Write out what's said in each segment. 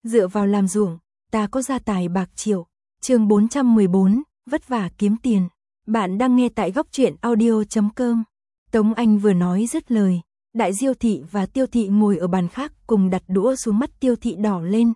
dựa vào làm ruộng, ta có gia tài bạc triệu. Chương 414, vất vả kiếm tiền. Bạn đang nghe tại góc truyện audio.com. Tống Anh vừa nói dứt lời, Đại Diêu thị và Tiêu thị ngồi ở bàn khác cùng đặt đũa xuống, mắt Tiêu thị đỏ lên,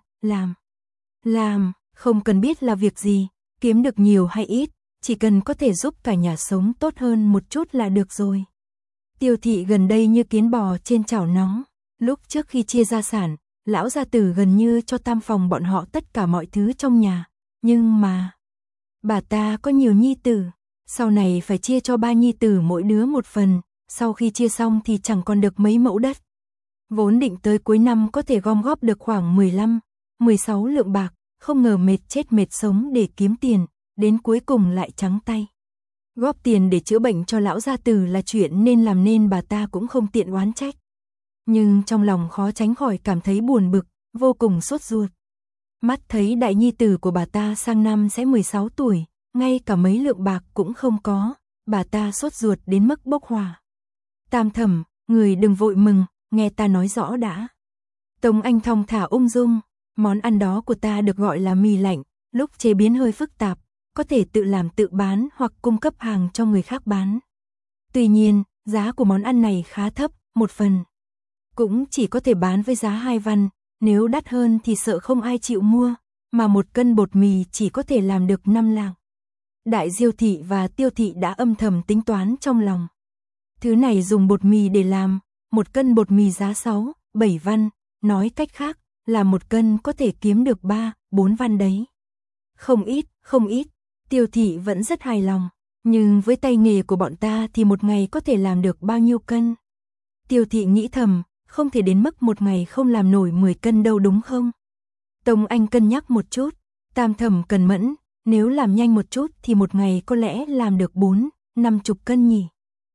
làm, không cần biết là việc gì, kiếm được nhiều hay ít, chỉ cần có thể giúp cả nhà sống tốt hơn một chút là được rồi. Tiêu thị gần đây như kiến bò trên chảo nóng, lúc trước khi chia gia sản, lão gia tử gần như cho tam phòng bọn họ tất cả mọi thứ trong nhà, nhưng mà bà ta có nhiều nhi tử, sau này phải chia cho 3 nhi tử mỗi đứa một phần, sau khi chia xong thì chẳng còn được mấy mẫu đất. Vốn định tới cuối năm có thể gom góp được khoảng 15-16 lượng bạc, không ngờ mệt chết mệt sống để kiếm tiền, đến cuối cùng lại trắng tay. Góp tiền để chữa bệnh cho lão gia tử là chuyện nên làm nên bà ta cũng không tiện oán trách. Nhưng trong lòng khó tránh khỏi cảm thấy buồn bực, vô cùng sốt ruột. Mắt thấy đại nhi tử của bà ta sang năm sẽ 16 tuổi, ngay cả mấy lượng bạc cũng không có, bà ta sốt ruột đến mức bốc hỏa. Tam thẩm, người đừng vội mừng, nghe ta nói rõ đã. Tống Anh thong thả ung dung, món ăn đó của ta được gọi là mì lạnh, lúc chế biến hơi phức tạp, có thể tự làm tự bán hoặc cung cấp hàng cho người khác bán. Tuy nhiên, giá của món ăn này khá thấp, một phần cũng chỉ có thể bán với giá 2 văn, nếu đắt hơn thì sợ không ai chịu mua, mà 1 cân bột mì chỉ có thể làm được 5 lạng. Đại Diêu thị và Tiêu thị đã âm thầm tính toán trong lòng. Thứ này dùng bột mì để làm, 1 cân bột mì giá 6-7 văn, nói cách khác là 1 cân có thể kiếm được 3-4 văn đấy. Không ít, Tiêu thị vẫn rất hài lòng, nhưng với tay nghề của bọn ta thì một ngày có thể làm được bao nhiêu cân? Tiêu thị nghĩ thầm, không thể đến mức một ngày không làm nổi 10 cân đâu đúng không? Tống Anh cân nhắc một chút, tam thẩm cần mẫn, nếu làm nhanh một chút thì một ngày có lẽ làm được 4-50 cân nhỉ?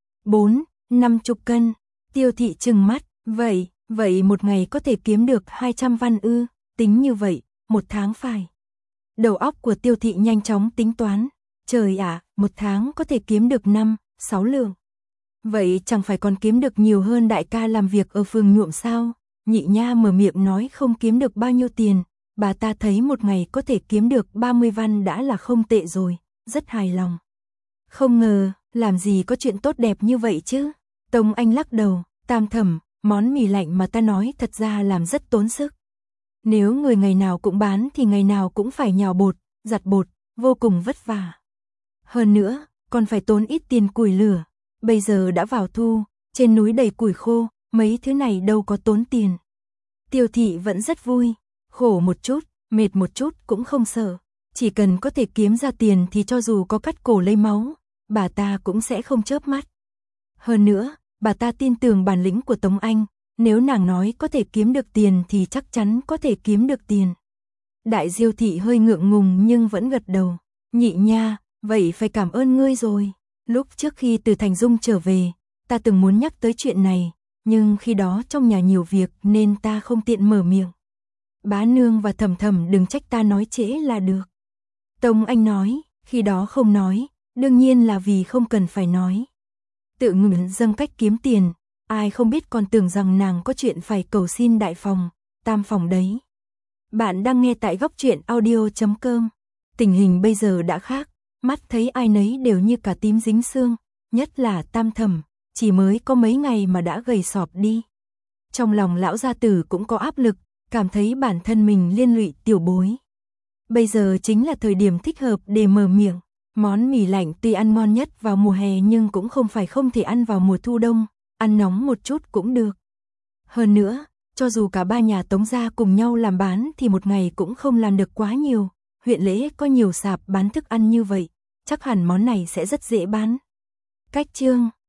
4-50 cân, Tiêu thị trừng mắt, vậy một ngày có thể kiếm được 200 văn ư, tính như vậy, một tháng phải. Đầu óc của Tiêu thị nhanh chóng tính toán, trời ạ, một tháng có thể kiếm được 5-6 lượng. Vậy chẳng phải còn kiếm được nhiều hơn đại ca làm việc ở phường nhuộm sao? Nhị nha mở miệng nói không kiếm được bao nhiêu tiền, bà ta thấy một ngày có thể kiếm được 30 văn đã là không tệ rồi, rất hài lòng. Không ngờ, làm gì có chuyện tốt đẹp như vậy chứ? Tống Anh lắc đầu, tam thẩm, món mì lạnh mà ta nói thật ra làm rất tốn sức. Nếu người ngày nào cũng bán thì ngày nào cũng phải nhào bột, giặt bột, vô cùng vất vả. Hơn nữa, còn phải tốn ít tiền củi lửa. Bây giờ đã vào thu, trên núi đầy củi khô, mấy thứ này đâu có tốn tiền. Tiêu thị vẫn rất vui, khổ một chút, mệt một chút cũng không sợ. Chỉ cần có thể kiếm ra tiền thì cho dù có cắt cổ lấy máu, bà ta cũng sẽ không chớp mắt. Hơn nữa, bà ta tin tưởng bản lĩnh của Tống Anh, nếu nàng nói có thể kiếm được tiền thì chắc chắn có thể kiếm được tiền. Đại Diêu thị hơi ngượng ngùng nhưng vẫn gật đầu, nhị nha, vậy phải cảm ơn ngươi rồi. Lúc trước khi từ Thành Dung trở về, ta từng muốn nhắc tới chuyện này, nhưng khi đó trong nhà nhiều việc nên ta không tiện mở miệng. Bá nương và thẩm thẩm đừng trách ta nói trễ là được. Tống Anh nói, khi đó không nói, đương nhiên là vì không cần phải nói. Tự nguyện dâng cách kiếm tiền, ai không biết còn tưởng rằng nàng có chuyện phải cầu xin đại phòng, tam phòng đấy. Bạn đang nghe tại góc truyện audio.com. Tình hình bây giờ đã khác, mắt thấy ai nấy đều như cả tím dính xương, nhất là tam thẩm, chỉ mới có mấy ngày mà đã gầy sọp đi. Trong lòng lão gia tử cũng có áp lực, cảm thấy bản thân mình liên lụy tiểu bối. Bây giờ chính là thời điểm thích hợp để mở miệng. Món mì lạnh tuy ăn ngon nhất vào mùa hè nhưng cũng không phải không thể ăn vào mùa thu đông, ăn nóng một chút cũng được. Hơn nữa, cho dù cả 3 nhà Tống gia cùng nhau làm bán thì một ngày cũng không làm được quá nhiều. Huyện Lễ có nhiều sạp bán thức ăn như vậy, chắc hẳn món này sẽ rất dễ bán. Cách chương